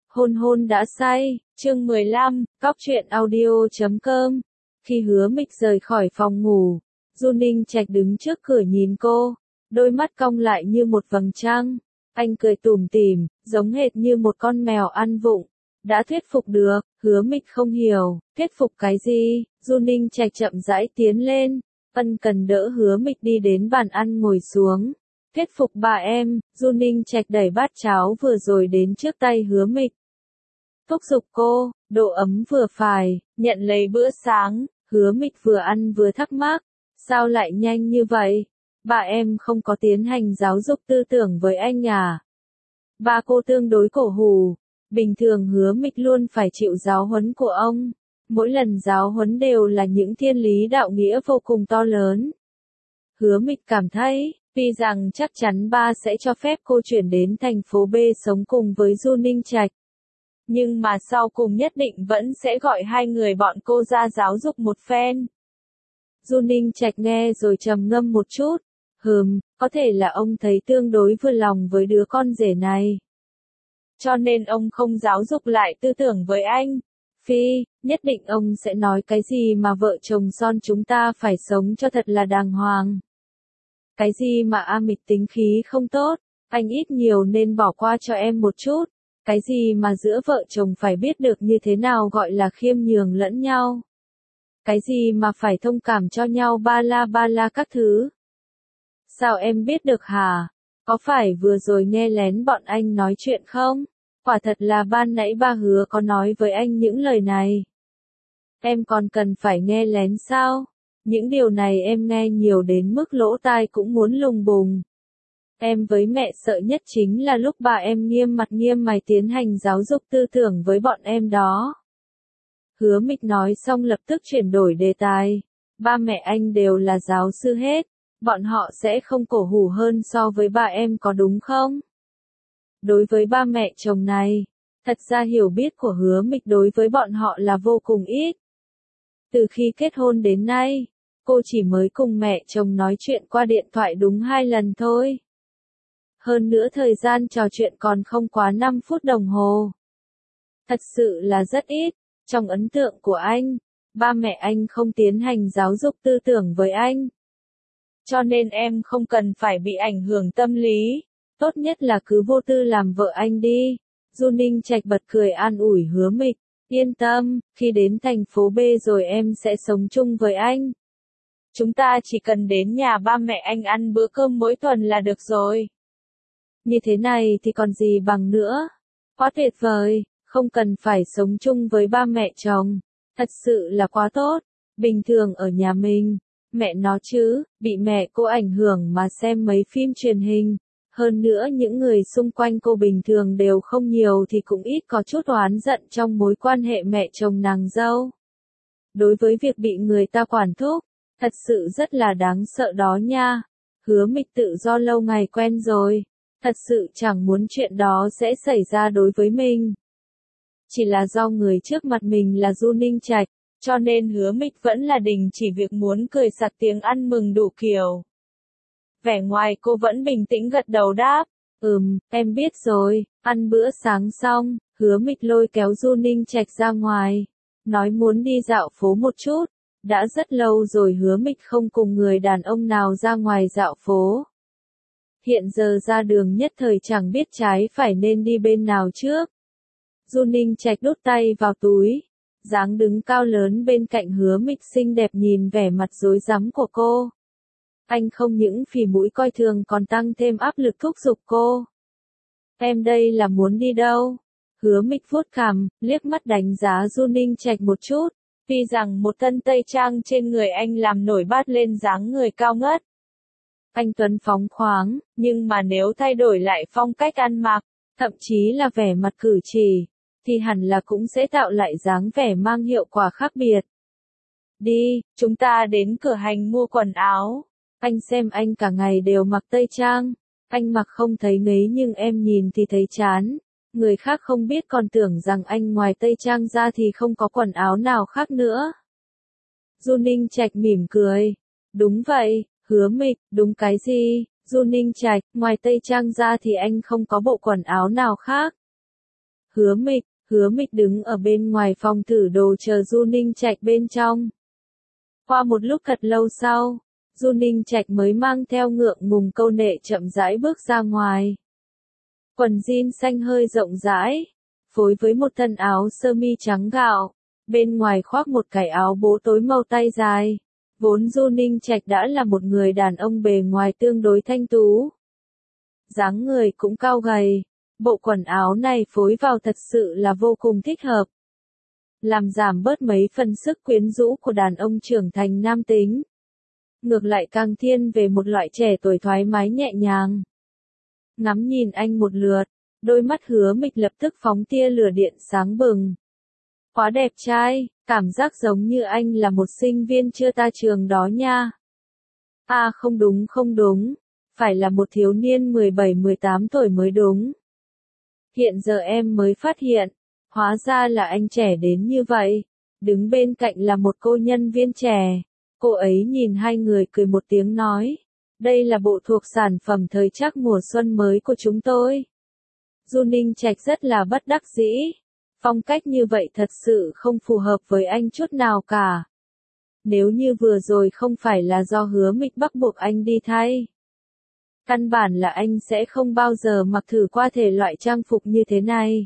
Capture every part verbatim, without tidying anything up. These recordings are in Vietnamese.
Hôn hôn đã say, chương mười lăm, cóc truyện audio chấm com. Khi Hứa Mịch rời khỏi phòng ngủ, Du Ninh Trạch đứng trước cửa nhìn cô, đôi mắt cong lại như một vầng trăng. Anh cười tủm tỉm, giống hệt như một con mèo ăn vụng. Đã thuyết phục được, Hứa Mịch không hiểu, thuyết phục cái gì? Du Ninh Trạch chậm rãi tiến lên, ân cần đỡ Hứa Mịch đi đến bàn ăn ngồi xuống. Thuyết phục bà em, Du Ninh Trạch đẩy bát cháo vừa rồi đến trước tay Hứa Mịch. Thúc giục cô, độ ấm vừa phải, nhận lấy bữa sáng. Hứa Mịch vừa ăn vừa thắc mắc, sao lại nhanh như vậy? Bà em không có tiến hành giáo dục tư tưởng với anh à? Ba cô tương đối cổ hủ, bình thường Hứa Mịch luôn phải chịu giáo huấn của ông. Mỗi lần giáo huấn đều là những thiên lý đạo nghĩa vô cùng to lớn. Hứa Mịch cảm thấy, tuy rằng chắc chắn ba sẽ cho phép cô chuyển đến thành phố B sống cùng với Du Ninh Trạch. Nhưng mà sau cùng nhất định vẫn sẽ gọi hai người bọn cô ra giáo dục một phen. Du Ninh Trạch nghe rồi trầm ngâm một chút. Hừm, có thể là ông thấy tương đối vừa lòng với đứa con rể này. Cho nên ông không giáo dục lại tư tưởng với anh. Phi, nhất định ông sẽ nói cái gì mà vợ chồng son chúng ta phải sống cho thật là đàng hoàng. Cái gì mà A Mịch tính khí không tốt, anh ít nhiều nên bỏ qua cho em một chút. Cái gì mà giữa vợ chồng phải biết được như thế nào gọi là khiêm nhường lẫn nhau. Cái gì mà phải thông cảm cho nhau ba la ba la các thứ. Sao em biết được hả? Có phải vừa rồi nghe lén bọn anh nói chuyện không? Quả thật là ban nãy ba Hứa có nói với anh những lời này. Em còn cần phải nghe lén sao? Những điều này em nghe nhiều đến mức lỗ tai cũng muốn lùng bùng. Em với mẹ sợ nhất chính là lúc bà em nghiêm mặt nghiêm mày tiến hành giáo dục tư tưởng với bọn em đó. Hứa Mịch nói xong lập tức chuyển đổi đề tài. Ba mẹ anh đều là giáo sư hết. Bọn họ sẽ không cổ hủ hơn so với ba em có đúng không? Đối với ba mẹ chồng này, thật ra hiểu biết của Hứa Mịch đối với bọn họ là vô cùng ít. Từ khi kết hôn đến nay, cô chỉ mới cùng mẹ chồng nói chuyện qua điện thoại đúng hai lần thôi. Hơn nữa thời gian trò chuyện còn không quá năm phút đồng hồ. Thật sự là rất ít. Trong ấn tượng của anh, ba mẹ anh không tiến hành giáo dục tư tưởng với anh. Cho nên em không cần phải bị ảnh hưởng tâm lý. Tốt nhất là cứ vô tư làm vợ anh đi. Du Ninh Trạch bật cười an ủi Hứa Mịch. Yên tâm, khi đến thành phố B rồi em sẽ sống chung với anh. Chúng ta chỉ cần đến nhà ba mẹ anh ăn bữa cơm mỗi tuần là được rồi. Như thế này thì còn gì bằng nữa. Quá tuyệt vời, không cần phải sống chung với ba mẹ chồng. Thật sự là quá tốt. Bình thường ở nhà mình, mẹ nó chứ, bị mẹ cô ảnh hưởng mà xem mấy phim truyền hình. Hơn nữa những người xung quanh cô bình thường đều không nhiều thì cũng ít có chút oán giận trong mối quan hệ mẹ chồng nàng dâu. Đối với việc bị người ta quản thúc, thật sự rất là đáng sợ đó nha. Hứa Mịch tự do lâu ngày quen rồi. Thật sự chẳng muốn chuyện đó sẽ xảy ra đối với mình. Chỉ là do người trước mặt mình là Du Ninh Trạch, cho nên Hứa Mịch vẫn là đình chỉ việc muốn cười sặc tiếng ăn mừng đủ kiểu. Vẻ ngoài cô vẫn bình tĩnh gật đầu đáp. Ừm, em biết rồi. Ăn bữa sáng xong, Hứa Mịch lôi kéo Du Ninh Trạch ra ngoài. Nói muốn đi dạo phố một chút. Đã rất lâu rồi Hứa Mịch không cùng người đàn ông nào ra ngoài dạo phố. Hiện giờ ra đường nhất thời chẳng biết trái phải nên đi bên nào trước. Du Ninh Trạch đút tay vào túi. Dáng đứng cao lớn bên cạnh Hứa Mịch xinh đẹp nhìn vẻ mặt rối rắm của cô. Anh không những phì mũi coi thường còn tăng thêm áp lực thúc giục cô. Em đây là muốn đi đâu? Hứa Mịch vuốt cằm, liếc mắt đánh giá Du Ninh Trạch một chút. Tuy rằng một thân tây trang trên người anh làm nổi bát lên dáng người cao ngất. Anh tuấn phóng khoáng, nhưng mà nếu thay đổi lại phong cách ăn mặc, thậm chí là vẻ mặt cử chỉ, thì hẳn là cũng sẽ tạo lại dáng vẻ mang hiệu quả khác biệt. Đi, chúng ta đến cửa hàng mua quần áo. Anh xem anh cả ngày đều mặc tây trang. Anh mặc không thấy ngấy nhưng em nhìn thì thấy chán. Người khác không biết còn tưởng rằng anh ngoài tây trang ra thì không có quần áo nào khác nữa. Du Ninh Trạch mỉm cười. Đúng vậy, Hứa Mịch, đúng cái gì? Du Ninh Trạch, ngoài tây trang ra thì anh không có bộ quần áo nào khác. Hứa Mịch, Hứa Mịch đứng ở bên ngoài phòng thử đồ chờ Du Ninh Trạch bên trong. Qua một lúc thật lâu sau, Du Ninh Trạch mới mang theo ngượng ngùng câu nệ chậm rãi bước ra ngoài. Quần jean xanh hơi rộng rãi, phối với một thân áo sơ mi trắng gạo, bên ngoài khoác một cái áo bố tối màu tay dài. Vốn Du Ninh Trạch đã là một người đàn ông bề ngoài tương đối thanh tú. Dáng người cũng cao gầy, bộ quần áo này phối vào thật sự là vô cùng thích hợp. Làm giảm bớt mấy phần sức quyến rũ của đàn ông trưởng thành nam tính. Ngược lại càng thiên về một loại trẻ tuổi thoải mái nhẹ nhàng. Ngắm nhìn anh một lượt, đôi mắt Hứa Mịch lập tức phóng tia lửa điện sáng bừng. Quá đẹp trai, cảm giác giống như anh là một sinh viên chưa ra trường đó nha. À không đúng không đúng, phải là một thiếu niên mười bảy mười tám tuổi mới đúng. Hiện giờ em mới phát hiện, hóa ra là anh trẻ đến như vậy. Đứng bên cạnh là một cô nhân viên trẻ. Cô ấy nhìn hai người cười một tiếng nói. Đây là bộ thuộc sản phẩm thời trang mùa xuân mới của chúng tôi. Du Ninh Trạch rất là bất đắc dĩ. Phong cách như vậy thật sự không phù hợp với anh chút nào cả. Nếu như vừa rồi không phải là do Hứa Mịch bắt buộc anh đi thay. Căn bản là anh sẽ không bao giờ mặc thử qua thể loại trang phục như thế này.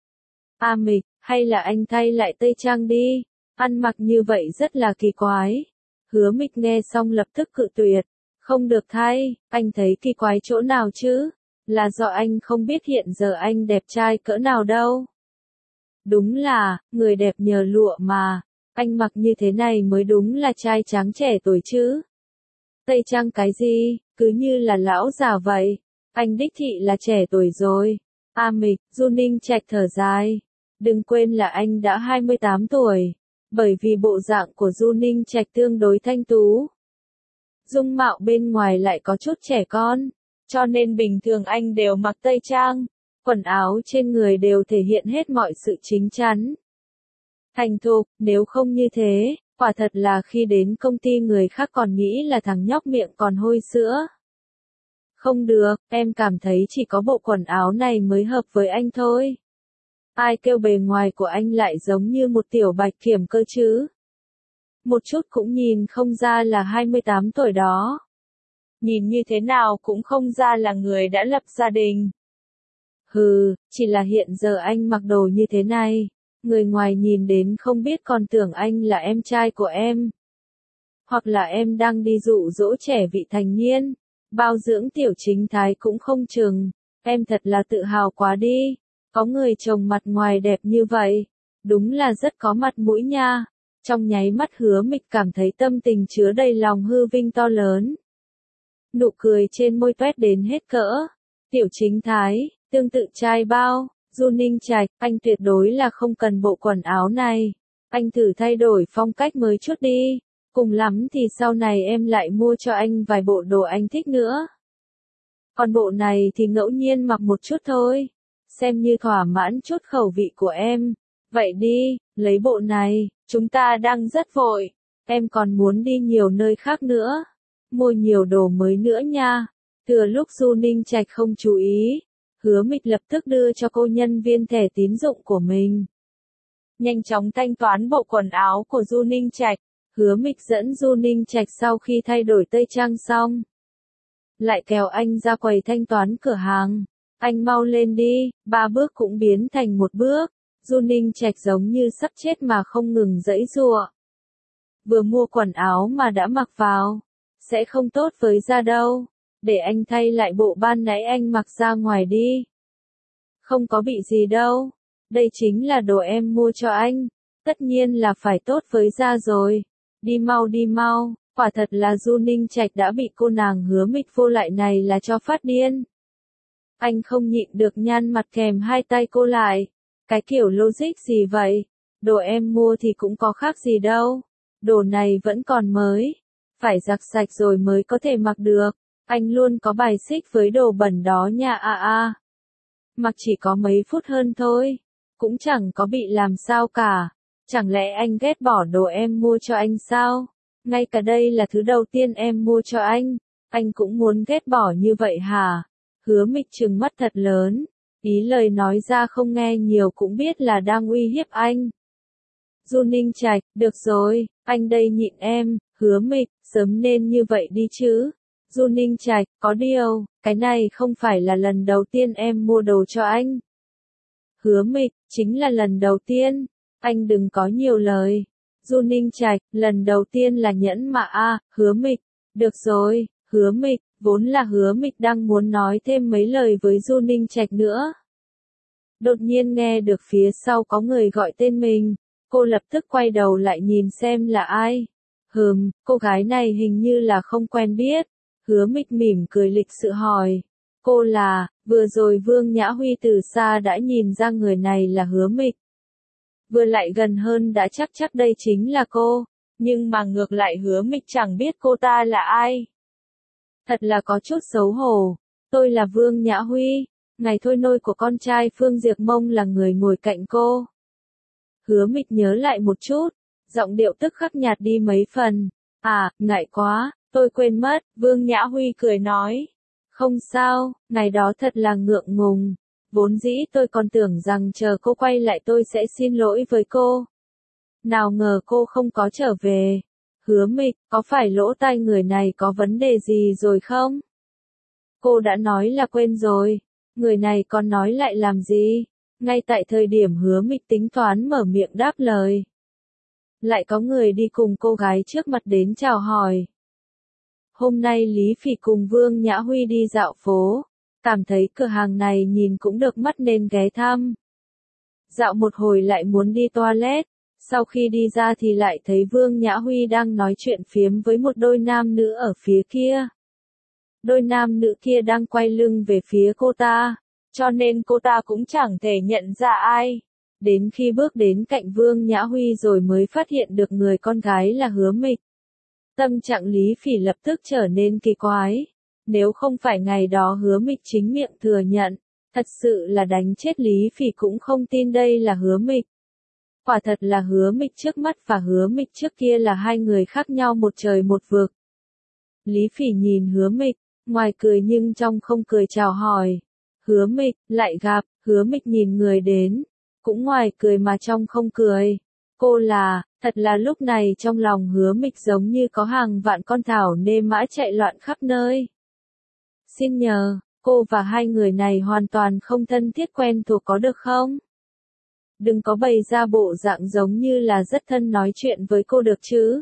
À Mịch, hay là anh thay lại tây trang đi, ăn mặc như vậy rất là kỳ quái. Hứa Mịch nghe xong lập tức cự tuyệt. Không được thay, anh thấy kỳ quái chỗ nào chứ? Là do anh không biết hiện giờ anh đẹp trai cỡ nào đâu. Đúng là, người đẹp nhờ lụa mà, anh mặc như thế này mới đúng là trai tráng trẻ tuổi chứ. Tây trang cái gì, cứ như là lão già vậy, anh đích thị là trẻ tuổi rồi. A Mịch, Du Ninh Trạch thở dài, đừng quên là anh đã hai mươi tám tuổi, bởi vì bộ dạng của Du Ninh Trạch tương đối thanh tú. Dung mạo bên ngoài lại có chút trẻ con, cho nên bình thường anh đều mặc tây trang. Quần áo trên người đều thể hiện hết mọi sự chín chắn. Thành thục, nếu không như thế, quả thật là khi đến công ty người khác còn nghĩ là thằng nhóc miệng còn hôi sữa. Không được, em cảm thấy chỉ có bộ quần áo này mới hợp với anh thôi. Ai kêu bề ngoài của anh lại giống như một tiểu bạch kiểm cơ chứ? Một chút cũng nhìn không ra là hai mươi tám tuổi đó. Nhìn như thế nào cũng không ra là người đã lập gia đình. Hừ, chỉ là hiện giờ anh mặc đồ như thế này, người ngoài nhìn đến không biết còn tưởng anh là em trai của em. Hoặc là em đang đi dụ dỗ trẻ vị thành niên, bao dưỡng tiểu chính thái cũng không chừng, em thật là tự hào quá đi, có người chồng mặt ngoài đẹp như vậy, đúng là rất có mặt mũi nha. Trong nháy mắt Hứa Mịch cảm thấy tâm tình chứa đầy lòng hư vinh to lớn. Nụ cười trên môi toét đến hết cỡ, tiểu chính thái. Tương tự trai bao, Du Ninh Trạch, anh tuyệt đối là không cần bộ quần áo này. Anh thử thay đổi phong cách mới chút đi. Cùng lắm thì sau này em lại mua cho anh vài bộ đồ anh thích nữa. Còn bộ này thì ngẫu nhiên mặc một chút thôi. Xem như thỏa mãn chút khẩu vị của em. Vậy đi, lấy bộ này, chúng ta đang rất vội. Em còn muốn đi nhiều nơi khác nữa. Mua nhiều đồ mới nữa nha. Thừa lúc Du Ninh Trạch không chú ý. Hứa Mịch lập tức đưa cho cô nhân viên thẻ tín dụng của mình. Nhanh chóng thanh toán bộ quần áo của Du Ninh Trạch. Hứa Mịch dẫn Du Ninh Trạch sau khi thay đổi tây trang xong. Lại kéo anh ra quầy thanh toán cửa hàng. Anh mau lên đi, ba bước cũng biến thành một bước. Du Ninh Trạch giống như sắp chết mà không ngừng giãy giụa. Vừa mua quần áo mà đã mặc vào. Sẽ không tốt với da đâu. Để anh thay lại bộ ban nãy anh mặc ra ngoài đi. Không có bị gì đâu. Đây chính là đồ em mua cho anh. Tất nhiên là phải tốt với da rồi. Đi mau đi mau. Quả thật là Du Ninh Trạch đã bị cô nàng Hứa Mịch vô lại này là cho phát điên. Anh không nhịn được nhăn mặt kèm hai tay cô lại. Cái kiểu logic gì vậy? Đồ em mua thì cũng có khác gì đâu. Đồ này vẫn còn mới. Phải giặt sạch rồi mới có thể mặc được. Anh luôn có bài xích với đồ bẩn đó nha a a. Mặc chỉ có mấy phút hơn thôi. Cũng chẳng có bị làm sao cả. Chẳng lẽ anh ghét bỏ đồ em mua cho anh sao? Ngay cả đây là thứ đầu tiên em mua cho anh. Anh cũng muốn ghét bỏ như vậy hả? Hứa Mịch trừng mắt thật lớn. Ý lời nói ra không nghe nhiều cũng biết là đang uy hiếp anh. Du Ninh Trạch, được rồi, anh đây nhịn em, Hứa Mịch, sớm nên như vậy đi chứ. Du Ninh Trạch, có điều, cái này không phải là lần đầu tiên em mua đồ cho anh. Hứa Mịch, chính là lần đầu tiên, anh đừng có nhiều lời. Du Ninh Trạch, lần đầu tiên là nhẫn mà a, Hứa Mịch, được rồi, Hứa Mịch, vốn là Hứa Mịch đang muốn nói thêm mấy lời với Du Ninh Trạch nữa. Đột nhiên nghe được phía sau có người gọi tên mình, cô lập tức quay đầu lại nhìn xem là ai. Hừm, cô gái này hình như là không quen biết. Hứa Mịch mỉm cười lịch sự hỏi. Cô là, vừa rồi Vương Nhã Huy từ xa đã nhìn ra người này là Hứa Mịch. Vừa lại gần hơn đã chắc chắc đây chính là cô, nhưng mà ngược lại Hứa Mịch chẳng biết cô ta là ai. Thật là có chút xấu hổ, tôi là Vương Nhã Huy, ngày thôi nôi của con trai Phương Diệp Mông là người ngồi cạnh cô. Hứa Mịch nhớ lại một chút, giọng điệu tức khắc nhạt đi mấy phần. À, ngại quá, tôi quên mất, Vương Nhã Huy cười nói. Không sao, ngày đó thật là ngượng ngùng. Vốn dĩ tôi còn tưởng rằng chờ cô quay lại tôi sẽ xin lỗi với cô. Nào ngờ cô không có trở về. Hứa Mịch, có phải lỗ tai người này có vấn đề gì rồi không? Cô đã nói là quên rồi. Người này còn nói lại làm gì? Ngay tại thời điểm Hứa Mịch tính toán mở miệng đáp lời. Lại có người đi cùng cô gái trước mặt đến chào hỏi. Hôm nay Lý Phỉ cùng Vương Nhã Huy đi dạo phố. Cảm thấy cửa hàng này nhìn cũng được mắt nên ghé thăm. Dạo một hồi lại muốn đi toilet. Sau khi đi ra thì lại thấy Vương Nhã Huy đang nói chuyện phiếm với một đôi nam nữ ở phía kia. Đôi nam nữ kia đang quay lưng về phía cô ta, cho nên cô ta cũng chẳng thể nhận ra ai. Đến khi bước đến cạnh Vương Nhã Huy rồi mới phát hiện được người con gái là Hứa Mịch. Tâm trạng Lý Phỉ lập tức trở nên kỳ quái. Nếu không phải ngày đó Hứa Mịch chính miệng thừa nhận, thật sự là đánh chết Lý Phỉ cũng không tin đây là Hứa Mịch. Quả thật là Hứa Mịch trước mắt và Hứa Mịch trước kia là hai người khác nhau một trời một vực. Lý Phỉ nhìn Hứa Mịch, ngoài cười nhưng trong không cười chào hỏi. Hứa Mịch, lại gặp, Hứa Mịch nhìn người đến, cũng ngoài cười mà trong không cười. Cô là, thật là lúc này trong lòng Hứa Mịch giống như có hàng vạn con thảo nê mã chạy loạn khắp nơi. Xin nhờ, cô và hai người này hoàn toàn không thân thiết quen thuộc có được không? Đừng có bày ra bộ dạng giống như là rất thân nói chuyện với cô được chứ.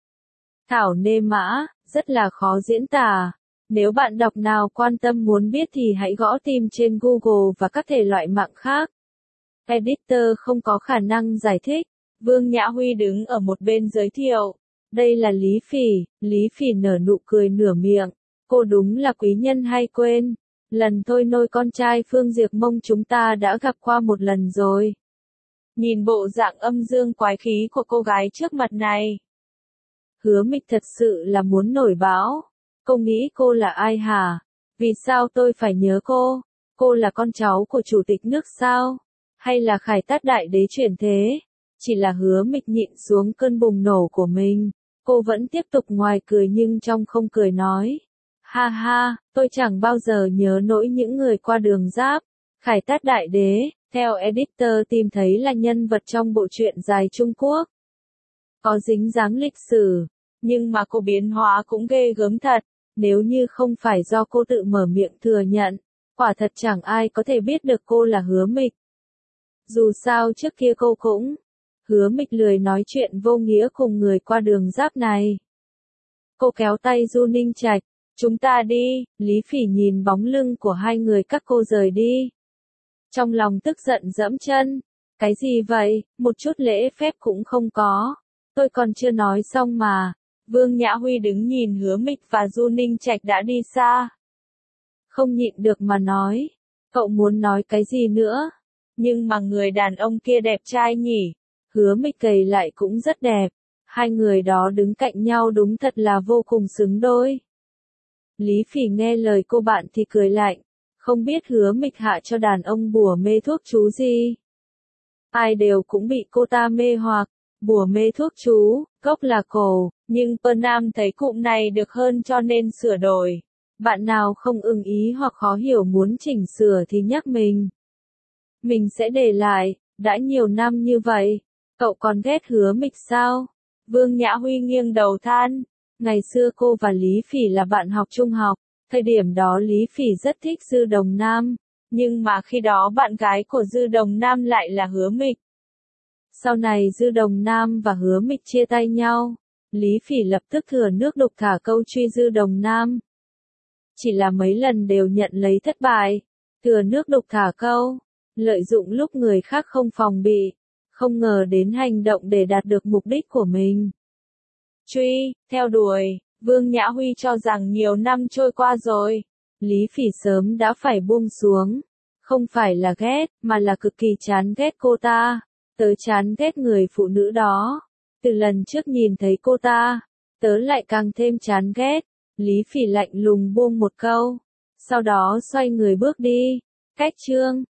Thảo nê mã, rất là khó diễn tả. Nếu bạn đọc nào quan tâm muốn biết thì hãy gõ tìm trên Google và các thể loại mạng khác. Editor không có khả năng giải thích. Vương Nhã Huy đứng ở một bên giới thiệu. Đây là Lý Phỉ, Lý Phỉ nở nụ cười nửa miệng. Cô đúng là quý nhân hay quên. Lần thôi nôi con trai Phương Diệp Mông chúng ta đã gặp qua một lần rồi. Nhìn bộ dạng âm dương quái khí của cô gái trước mặt này. Hứa Mịch thật sự là muốn nổi báo. Cô nghĩ cô là ai hả? Vì sao tôi phải nhớ cô? Cô là con cháu của chủ tịch nước sao? Hay là Khải Tát đại đế chuyển thế? Chỉ là Hứa Mịch nhịn xuống cơn bùng nổ của mình. Cô vẫn tiếp tục ngoài cười nhưng trong không cười nói. Ha ha, tôi chẳng bao giờ nhớ nỗi những người qua đường giáp. Khải Tát đại đế, theo editor tìm thấy là nhân vật trong bộ truyện dài Trung Quốc. Có dính dáng lịch sử, nhưng mà cô biến hóa cũng ghê gớm thật. Nếu như không phải do cô tự mở miệng thừa nhận, quả thật chẳng ai có thể biết được cô là Hứa Mịch. Dù sao trước kia cô cũng, Hứa Mịch lười nói chuyện vô nghĩa cùng người qua đường giáp này. Cô kéo tay Du Ninh Trạch, chúng ta đi, Lý Phỉ nhìn bóng lưng của hai người các cô rời đi. Trong lòng tức giận dẫm chân, cái gì vậy, một chút lễ phép cũng không có, tôi còn chưa nói xong mà. Vương Nhã Huy đứng nhìn Hứa Mịch và Du Ninh Trạch đã đi xa. Không nhịn được mà nói, cậu muốn nói cái gì nữa? Nhưng mà người đàn ông kia đẹp trai nhỉ? Hứa Mịch cày lại cũng rất đẹp. Hai người đó đứng cạnh nhau đúng thật là vô cùng xứng đôi. Lý Phỉ nghe lời cô bạn thì cười lạnh. Không biết Hứa Mịch hạ cho đàn ông bùa mê thuốc chú gì? Ai đều cũng bị cô ta mê hoặc. Bùa mê thuốc chú, gốc là cổ, nhưng Pơ Nam thấy cụm này được hơn cho nên sửa đổi. Bạn nào không ưng ý hoặc khó hiểu muốn chỉnh sửa thì nhắc mình. Mình sẽ để lại, đã nhiều năm như vậy. Cậu còn ghét Hứa Mịch sao? Vương Nhã Huy nghiêng đầu than. Ngày xưa cô và Lý Phỉ là bạn học trung học. Thời điểm đó Lý Phỉ rất thích Dư Đồng Nam. Nhưng mà khi đó bạn gái của Dư Đồng Nam lại là Hứa Mịch. Sau này Dư Đồng Nam và Hứa Mịch chia tay nhau. Lý Phỉ lập tức thừa nước đục thả câu truy Dư Đồng Nam. Chỉ là mấy lần đều nhận lấy thất bại. Thừa nước đục thả câu. Lợi dụng lúc người khác không phòng bị. Không ngờ đến hành động để đạt được mục đích của mình. Truy, theo đuổi, Vương Nhã Huy cho rằng nhiều năm trôi qua rồi. Lý Phỉ sớm đã phải buông xuống. Không phải là ghét, mà là cực kỳ chán ghét cô ta. Tớ chán ghét người phụ nữ đó. Từ lần trước nhìn thấy cô ta, tớ lại càng thêm chán ghét. Lý Phỉ lạnh lùng buông một câu. Sau đó xoay người bước đi. Cách chương